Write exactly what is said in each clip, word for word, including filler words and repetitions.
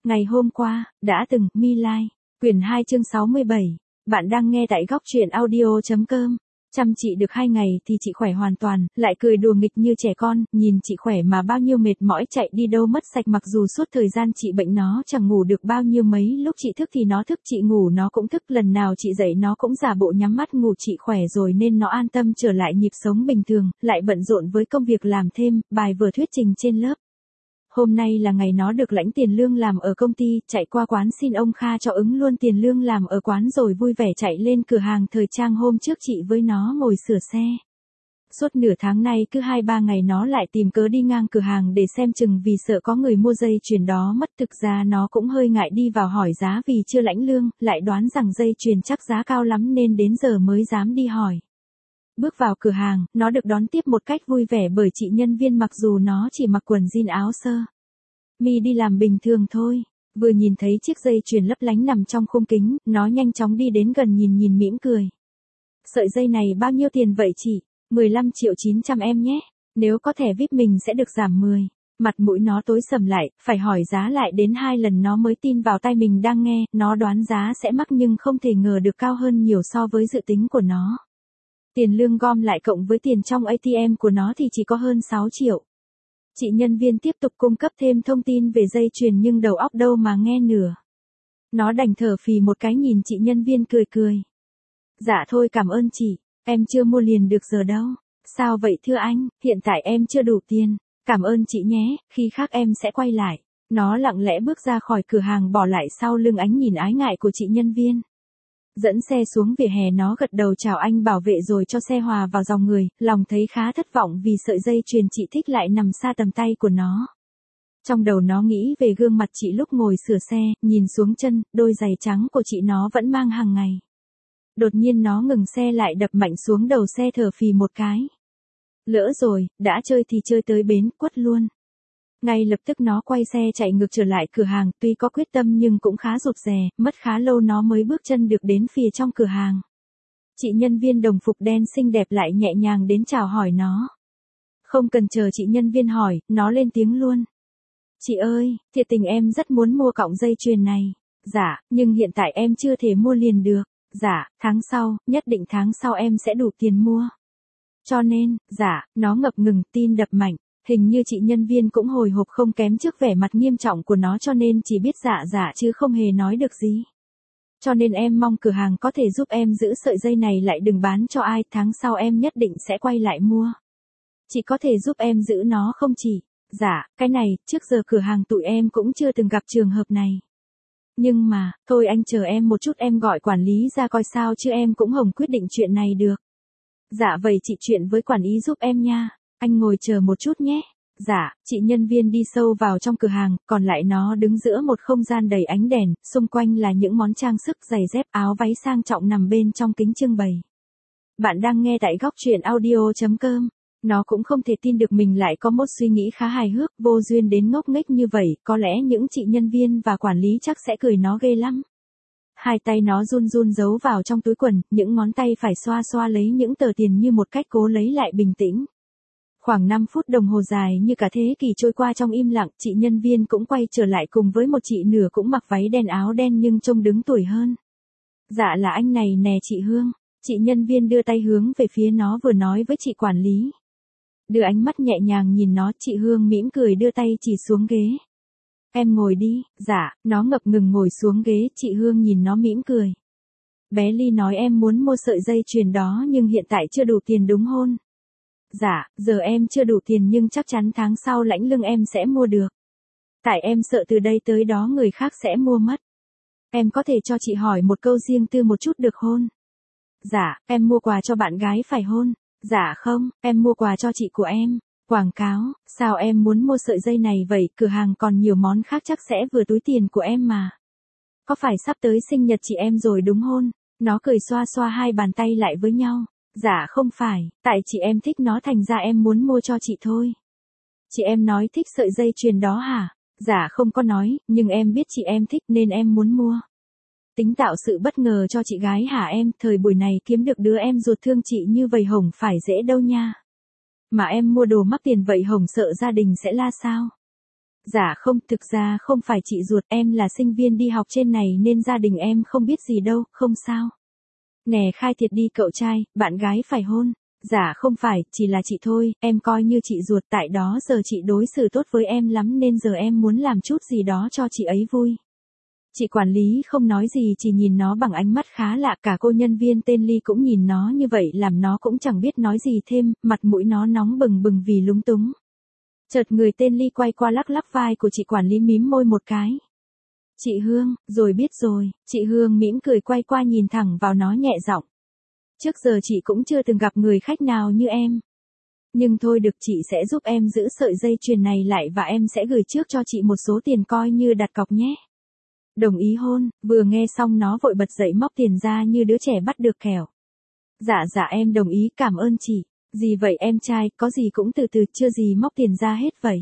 Ngày hôm qua, đã từng, My Lai, quyển hai chương sáu mươi bảy. Bạn đang nghe tại góc truyện audio chấm com. Chăm chị được hai ngày thì chị khỏe hoàn toàn, lại cười đùa nghịch như trẻ con, nhìn chị khỏe mà bao nhiêu mệt mỏi chạy đi đâu mất sạch, mặc dù suốt thời gian chị bệnh nó chẳng ngủ được bao nhiêu, mấy lúc chị thức thì nó thức, chị ngủ nó cũng thức, lần nào chị dậy nó cũng giả bộ nhắm mắt ngủ. Chị khỏe rồi nên nó an tâm trở lại nhịp sống bình thường, lại bận rộn với công việc làm thêm, bài vở thuyết trình trên lớp. Hôm nay là ngày nó được lãnh tiền lương làm ở công ty, chạy qua quán xin ông Kha cho ứng luôn tiền lương làm ở quán rồi vui vẻ chạy lên cửa hàng thời trang. Hôm trước chị với nó ngồi sửa xe. Suốt nửa tháng nay cứ hai ba ngày nó lại tìm cớ đi ngang cửa hàng để xem chừng vì sợ có người mua dây chuyền đó mất. Thực ra nó cũng hơi ngại đi vào hỏi giá vì chưa lãnh lương, lại đoán rằng dây chuyền chắc giá cao lắm nên đến giờ mới dám đi hỏi. Bước vào cửa hàng, nó được đón tiếp một cách vui vẻ bởi chị nhân viên, mặc dù nó chỉ mặc quần jean áo sơ mi đi làm bình thường thôi. Vừa nhìn thấy chiếc dây chuyền lấp lánh nằm trong khung kính, nó nhanh chóng đi đến gần nhìn nhìn mỉm cười. Sợi dây này bao nhiêu tiền vậy chị? mười lăm triệu chín trăm em nhé. Nếu có thẻ vi ai pi mình sẽ được giảm mười. Mặt mũi nó tối sầm lại, phải hỏi giá lại đến hai lần nó mới tin vào tai mình đang nghe. Nó đoán giá sẽ mắc nhưng không thể ngờ được cao hơn nhiều so với dự tính của nó. Tiền lương gom lại cộng với tiền trong a tê em của nó thì chỉ có hơn sáu triệu. Chị nhân viên tiếp tục cung cấp thêm thông tin về dây chuyền nhưng đầu óc đâu mà nghe nửa. Nó đành thở phì một cái nhìn chị nhân viên cười cười. Dạ thôi cảm ơn chị, em chưa mua liền được giờ đâu. Sao vậy thưa anh, hiện tại em chưa đủ tiền. Cảm ơn chị nhé, khi khác em sẽ quay lại. Nó lặng lẽ bước ra khỏi cửa hàng bỏ lại sau lưng ánh nhìn ái ngại của chị nhân viên. Dẫn xe xuống vỉa hè, nó gật đầu chào anh bảo vệ rồi cho xe hòa vào dòng người, lòng thấy khá thất vọng vì sợi dây chuyền chị thích lại nằm xa tầm tay của nó. Trong đầu nó nghĩ về gương mặt chị lúc ngồi sửa xe, nhìn xuống chân, đôi giày trắng của chị nó vẫn mang hàng ngày. Đột nhiên nó ngừng xe lại, đập mạnh xuống đầu xe, thở phì một cái. Lỡ rồi, đã chơi thì chơi tới bến, quất luôn. Ngay lập tức nó quay xe chạy ngược trở lại cửa hàng, tuy có quyết tâm nhưng cũng khá rụt rè, mất khá lâu nó mới bước chân được đến phía trong cửa hàng. Chị nhân viên đồng phục đen xinh đẹp lại nhẹ nhàng đến chào hỏi nó. Không cần chờ chị nhân viên hỏi, nó lên tiếng luôn. Chị ơi, thiệt tình em rất muốn mua cọng dây chuyền này. Dạ, nhưng hiện tại em chưa thể mua liền được. Dạ, tháng sau, nhất định tháng sau em sẽ đủ tiền mua. Cho nên, dạ, nó ngập ngừng, tim đập mạnh. Hình như chị nhân viên cũng hồi hộp không kém trước vẻ mặt nghiêm trọng của nó, cho nên chỉ biết dạ dạ chứ không hề nói được gì. Cho nên em mong cửa hàng có thể giúp em giữ sợi dây này lại, đừng bán cho ai, tháng sau em nhất định sẽ quay lại mua. Chị có thể giúp em giữ nó không chị? Dạ, cái này, trước giờ cửa hàng tụi em cũng chưa từng gặp trường hợp này. Nhưng mà, thôi anh chờ em một chút, em gọi quản lý ra coi sao chứ em cũng không quyết định chuyện này được. Dạ vậy chị chuyện với quản lý giúp em nha. Anh ngồi chờ một chút nhé. Dạ, chị nhân viên đi sâu vào trong cửa hàng, còn lại nó đứng giữa một không gian đầy ánh đèn, xung quanh là những món trang sức, giày dép, áo váy sang trọng nằm bên trong kính trưng bày. Bạn đang nghe tại góc truyện audio chấm com. Nó cũng không thể tin được mình lại có một suy nghĩ khá hài hước, vô duyên đến ngốc nghếch như vậy, có lẽ những chị nhân viên và quản lý chắc sẽ cười nó ghê lắm. Hai tay nó run run giấu vào trong túi quần, những ngón tay phải xoa xoa lấy những tờ tiền như một cách cố lấy lại bình tĩnh. Khoảng năm phút đồng hồ dài như cả thế kỷ trôi qua trong im lặng, chị nhân viên cũng quay trở lại cùng với một chị nửa cũng mặc váy đen áo đen nhưng trông đứng tuổi hơn. Dạ là anh này nè chị Hương. Chị nhân viên đưa tay hướng về phía nó vừa nói với chị quản lý. Đưa ánh mắt nhẹ nhàng nhìn nó, chị Hương mỉm cười đưa tay chỉ xuống ghế. Em ngồi đi. Dạ, nó ngập ngừng ngồi xuống ghế, chị Hương nhìn nó mỉm cười. Bé Ly nói em muốn mua sợi dây chuyền đó nhưng hiện tại chưa đủ tiền đúng hôn? Dạ, giờ em chưa đủ tiền nhưng chắc chắn tháng sau lãnh lương em sẽ mua được. Tại em sợ từ đây tới đó người khác sẽ mua mất. Em có thể cho chị hỏi một câu riêng tư một chút được hôn? Dạ, em mua quà cho bạn gái phải hôn? Dạ không, em mua quà cho chị của em. Quảng cáo, sao em muốn mua sợi dây này vậy, cửa hàng còn nhiều món khác chắc sẽ vừa túi tiền của em mà. Có phải sắp tới sinh nhật chị em rồi đúng hôn? Nó cười xoa xoa hai bàn tay lại với nhau. Dạ không phải, tại chị em thích nó thành ra em muốn mua cho chị thôi. Chị em nói thích sợi dây chuyền đó hả? Dạ không có nói, nhưng em biết chị em thích nên em muốn mua. Tính tạo sự bất ngờ cho chị gái hả em, thời buổi này kiếm được đứa em ruột thương chị như vậy hổng phải dễ đâu nha. Mà em mua đồ mắc tiền vậy hổng sợ gia đình sẽ la sao? Dạ không, thực ra không phải chị ruột, em là sinh viên đi học trên này nên gia đình em không biết gì đâu, không sao. Nè khai thiệt đi cậu trai, bạn gái phải hôn. Dạ không phải, chỉ là chị thôi, em coi như chị ruột, tại đó giờ chị đối xử tốt với em lắm nên giờ em muốn làm chút gì đó cho chị ấy vui. Chị quản lý không nói gì, chỉ nhìn nó bằng ánh mắt khá lạ, cả cô nhân viên tên Ly cũng nhìn nó như vậy làm nó cũng chẳng biết nói gì thêm, mặt mũi nó nóng bừng bừng vì lúng túng. Chợt người tên Ly quay qua lắc lắc vai của chị quản lý mím môi một cái. Chị Hương, rồi biết rồi, chị Hương mỉm cười quay qua nhìn thẳng vào nó nhẹ giọng. Trước giờ chị cũng chưa từng gặp người khách nào như em. Nhưng thôi được, chị sẽ giúp em giữ sợi dây chuyền này lại và em sẽ gửi trước cho chị một số tiền coi như đặt cọc nhé. Đồng ý hôn, vừa nghe xong nó vội bật dậy móc tiền ra như đứa trẻ bắt được kẹo. Dạ dạ em đồng ý, cảm ơn chị. Gì vậy em trai, có gì cũng từ từ, chưa gì móc tiền ra hết vậy.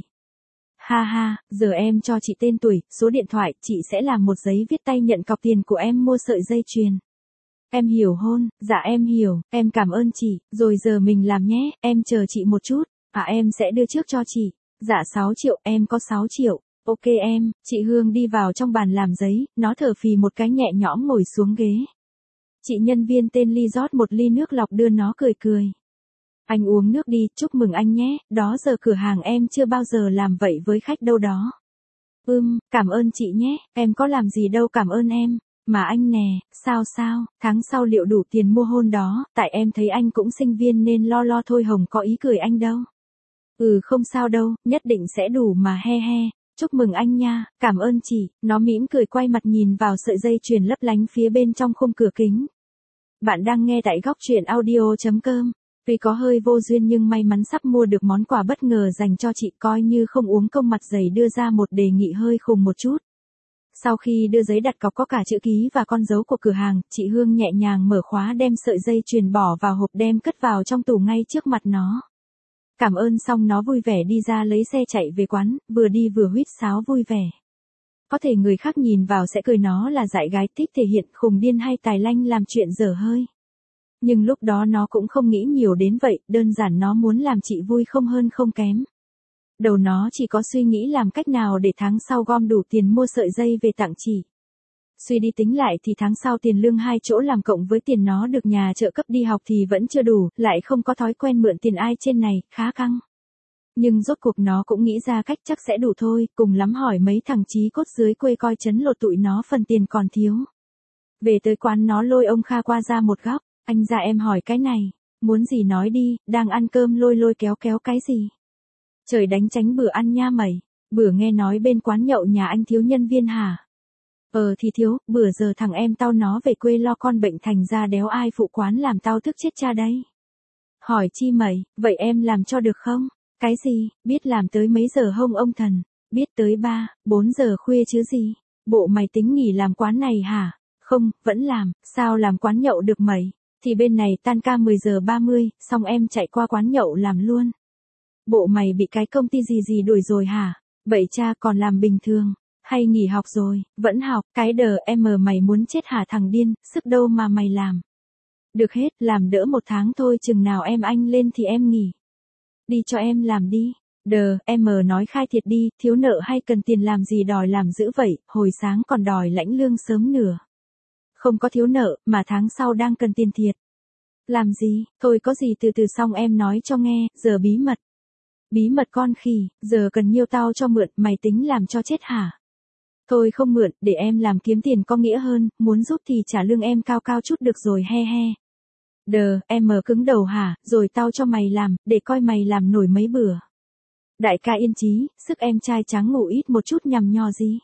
Ha ha, giờ em cho chị tên tuổi, số điện thoại, chị sẽ làm một giấy viết tay nhận cọc tiền của em mua sợi dây chuyền. Em hiểu hôn, dạ em hiểu, em cảm ơn chị, rồi giờ mình làm nhé, em chờ chị một chút, à em sẽ đưa trước cho chị. Dạ sáu triệu, em có sáu triệu. Ok em, chị Hương đi vào trong bàn làm giấy, nó thở phì một cái nhẹ nhõm ngồi xuống ghế. Chị nhân viên tên Ly rót một ly nước lọc đưa nó cười cười. Anh uống nước đi, chúc mừng anh nhé, đó giờ cửa hàng em chưa bao giờ làm vậy với khách đâu đó. Ừm, cảm ơn chị nhé, em có làm gì đâu cảm ơn em. Mà anh nè, sao sao, tháng sau liệu đủ tiền mua hôn đó, tại em thấy anh cũng sinh viên nên lo lo thôi Hồng có ý cười anh đâu. Ừ không sao đâu, nhất định sẽ đủ mà he he. Chúc mừng anh nha, cảm ơn chị, nó mỉm cười quay mặt nhìn vào sợi dây chuyền lấp lánh phía bên trong khung cửa kính. Bạn đang nghe tại góc truyện audio chấm com. Tuy có hơi vô duyên nhưng may mắn sắp mua được món quà bất ngờ dành cho chị, coi như không uống công mặt dày đưa ra một đề nghị hơi khùng một chút. Sau khi đưa giấy đặt cọc có cả chữ ký và con dấu của cửa hàng, chị Hương nhẹ nhàng mở khóa đem sợi dây chuyền bỏ vào hộp đem cất vào trong tủ ngay trước mặt nó. Cảm ơn xong nó vui vẻ đi ra lấy xe chạy về quán, vừa đi vừa huýt sáo vui vẻ. Có thể người khác nhìn vào sẽ cười nó là dại gái thích thể hiện khùng điên hay tài lanh làm chuyện dở hơi. Nhưng lúc đó nó cũng không nghĩ nhiều đến vậy, đơn giản nó muốn làm chị vui không hơn không kém. Đầu nó chỉ có suy nghĩ làm cách nào để tháng sau gom đủ tiền mua sợi dây về tặng chị. Suy đi tính lại thì tháng sau tiền lương hai chỗ làm cộng với tiền nó được nhà trợ cấp đi học thì vẫn chưa đủ, lại không có thói quen mượn tiền ai trên này, khá căng. Nhưng rốt cuộc nó cũng nghĩ ra cách chắc sẽ đủ thôi, cùng lắm hỏi mấy thằng chí cốt dưới quê coi chấn lột tụi nó phần tiền còn thiếu. Về tới quán nó lôi ông Kha qua ra một góc, anh ra em hỏi cái này, muốn gì nói đi, đang ăn cơm lôi lôi kéo kéo cái gì. Trời đánh tránh bữa ăn nha mày, bữa nghe nói bên quán nhậu nhà anh thiếu nhân viên hả? Ờ thì thiếu, bữa giờ thằng em tao nó về quê lo con bệnh thành ra đéo ai phụ quán làm tao thức chết cha đấy. Hỏi chi mày, vậy em làm cho được không? Cái gì, biết làm tới mấy giờ hông ông thần? Biết tới ba, bốn giờ khuya chứ gì? Bộ mày tính nghỉ làm quán này hả? Không, vẫn làm, sao làm quán nhậu được mày? Thì bên này tan ca mười giờ ba mươi, xong em chạy qua quán nhậu làm luôn. Bộ mày bị cái công ty gì gì đuổi rồi hả? Vậy cha còn làm bình thường, hay nghỉ học rồi, vẫn học, cái đờ em mày muốn chết hả thằng điên, sức đâu mà mày làm. Được hết, làm đỡ một tháng thôi, chừng nào em anh lên thì em nghỉ. Đi cho em làm đi. Đờ, em nói khai thiệt đi, thiếu nợ hay cần tiền làm gì đòi làm dữ vậy, hồi sáng còn đòi lãnh lương sớm nửa. Không có thiếu nợ, mà tháng sau đang cần tiền thiệt. Làm gì, thôi có gì từ từ xong em nói cho nghe, giờ bí mật. Bí mật con khỉ, giờ cần nhiêu tao cho mượn, mày tính làm cho chết hả? Thôi không mượn, để em làm kiếm tiền có nghĩa hơn, muốn giúp thì trả lương em cao cao chút được rồi he he. Đờ, em mờ cứng đầu hả, rồi tao cho mày làm, để coi mày làm nổi mấy bữa. Đại ca yên chí, sức em trai trắng ngủ ít một chút nhằm nhò gì.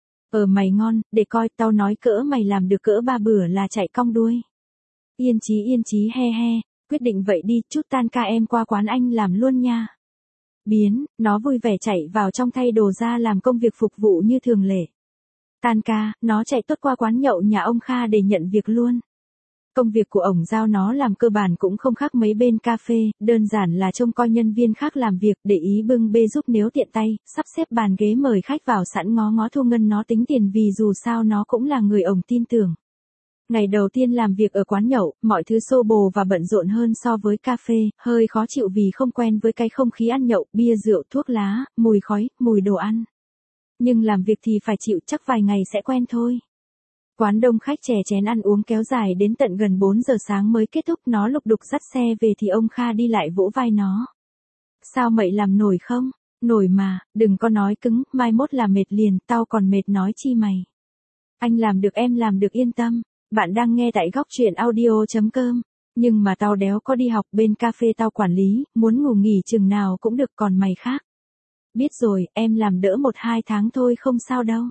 Ờ mày ngon, để coi, tao nói cỡ mày làm được cỡ ba bữa là chạy cong đuôi. Yên chí yên chí he he, quyết định vậy đi, chút tan ca em qua quán anh làm luôn nha. Biến, nó vui vẻ chạy vào trong thay đồ ra làm công việc phục vụ như thường lệ. Tan ca, nó chạy tốt qua quán nhậu nhà ông Kha để nhận việc luôn. Công việc của ổng giao nó làm cơ bản cũng không khác mấy bên cà phê, đơn giản là trông coi nhân viên khác làm việc, để ý bưng bê giúp nếu tiện tay, sắp xếp bàn ghế mời khách vào sẵn ngó ngó thu ngân nó tính tiền vì dù sao nó cũng là người ổng tin tưởng. Ngày đầu tiên làm việc ở quán nhậu, mọi thứ xô bồ và bận rộn hơn so với cà phê, hơi khó chịu vì không quen với cái không khí ăn nhậu, bia rượu, thuốc lá, mùi khói, mùi đồ ăn. Nhưng làm việc thì phải chịu, chắc vài ngày sẽ quen thôi. Quán đông khách chè chén ăn uống kéo dài đến tận gần bốn giờ sáng mới kết thúc, nó lục đục dắt xe về thì ông Kha đi lại vỗ vai nó. Sao mậy làm nổi không? Nổi mà, đừng có nói cứng, mai mốt là mệt liền, tao còn mệt nói chi mày. Anh làm được em làm được yên tâm. Bạn đang nghe tại góc truyện audio.com. Nhưng mà tao đéo có đi học, bên cafe tao quản lý, muốn ngủ nghỉ chừng nào cũng được, còn mày khác. Biết rồi, em làm đỡ một hai tháng thôi không sao đâu.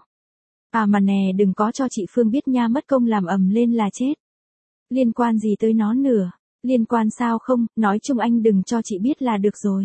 À mà nè, đừng có cho chị Phương biết nha, mất công làm ầm lên là chết. Liên quan gì tới nó nữa? Liên quan sao không, nói chung anh đừng cho chị biết là được rồi.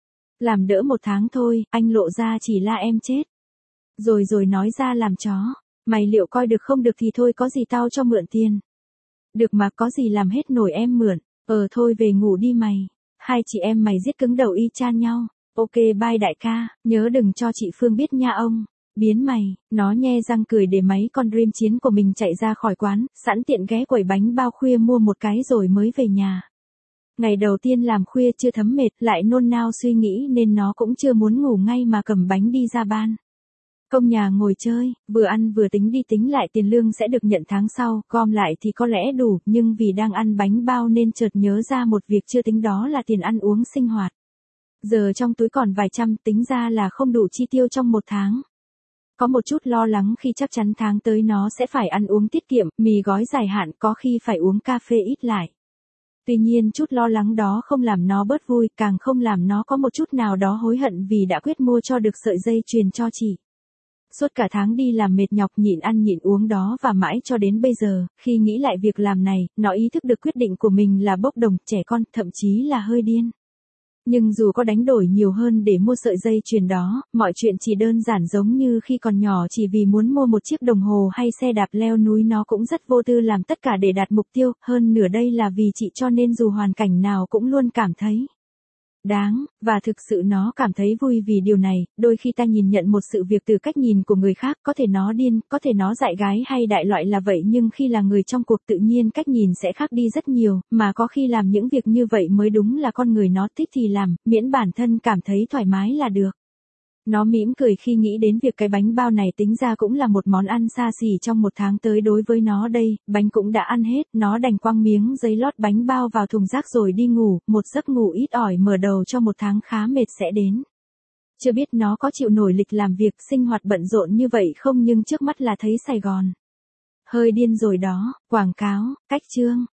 Làm đỡ một tháng thôi, anh lộ ra chỉ là em chết. Rồi rồi nói ra làm chó. Mày liệu coi được không được thì thôi, có gì tao cho mượn tiền. Được mà, có gì làm hết nổi em mượn. Ờ thôi về ngủ đi mày. Hai chị em mày giết cứng đầu y chang nhau. Ok bye đại ca, nhớ đừng cho chị Phương biết nha ông. Biến mày, nó nhe răng cười để máy con Dream chiến của mình chạy ra khỏi quán, sẵn tiện ghé quầy bánh bao khuya mua một cái rồi mới về nhà. Ngày đầu tiên làm khuya chưa thấm mệt, lại nôn nao suy nghĩ nên nó cũng chưa muốn ngủ ngay mà cầm bánh đi ra ban. Công nhà ngồi chơi, vừa ăn vừa tính đi tính lại tiền lương sẽ được nhận tháng sau, gom lại thì có lẽ đủ, nhưng vì đang ăn bánh bao nên chợt nhớ ra một việc chưa tính, đó là tiền ăn uống sinh hoạt. Giờ trong túi còn vài trăm, tính ra là không đủ chi tiêu trong một tháng. Có một chút lo lắng khi chắc chắn tháng tới nó sẽ phải ăn uống tiết kiệm, mì gói dài hạn, có khi phải uống cà phê ít lại. Tuy nhiên chút lo lắng đó không làm nó bớt vui, càng không làm nó có một chút nào đó hối hận vì đã quyết mua cho được sợi dây chuyền cho chị. Suốt cả tháng đi làm mệt nhọc nhịn ăn nhịn uống đó và mãi cho đến bây giờ, khi nghĩ lại việc làm này, nó ý thức được quyết định của mình là bốc đồng, trẻ con, thậm chí là hơi điên. Nhưng dù có đánh đổi nhiều hơn để mua sợi dây chuyền đó, mọi chuyện chỉ đơn giản giống như khi còn nhỏ, chỉ vì muốn mua một chiếc đồng hồ hay xe đạp leo núi nó cũng rất vô tư làm tất cả để đạt mục tiêu, hơn nửa đây là vì chị cho nên dù hoàn cảnh nào cũng luôn cảm thấy đáng, và thực sự nó cảm thấy vui vì điều này. Đôi khi ta nhìn nhận một sự việc từ cách nhìn của người khác, có thể nó điên, có thể nó dại gái hay đại loại là vậy, nhưng khi là người trong cuộc tự nhiên cách nhìn sẽ khác đi rất nhiều, mà có khi làm những việc như vậy mới đúng là con người nó thích thì làm, miễn bản thân cảm thấy thoải mái là được. Nó mỉm cười khi nghĩ đến việc cái bánh bao này tính ra cũng là một món ăn xa xỉ trong một tháng tới đối với nó đây, bánh cũng đã ăn hết, nó đành quăng miếng giấy lót bánh bao vào thùng rác rồi đi ngủ, một giấc ngủ ít ỏi mở đầu cho một tháng khá mệt sẽ đến. Chưa biết nó có chịu nổi lịch làm việc, sinh hoạt bận rộn như vậy không, nhưng trước mắt là thấy Sài Gòn hơi điên rồi đó. Quảng cáo, cách chương.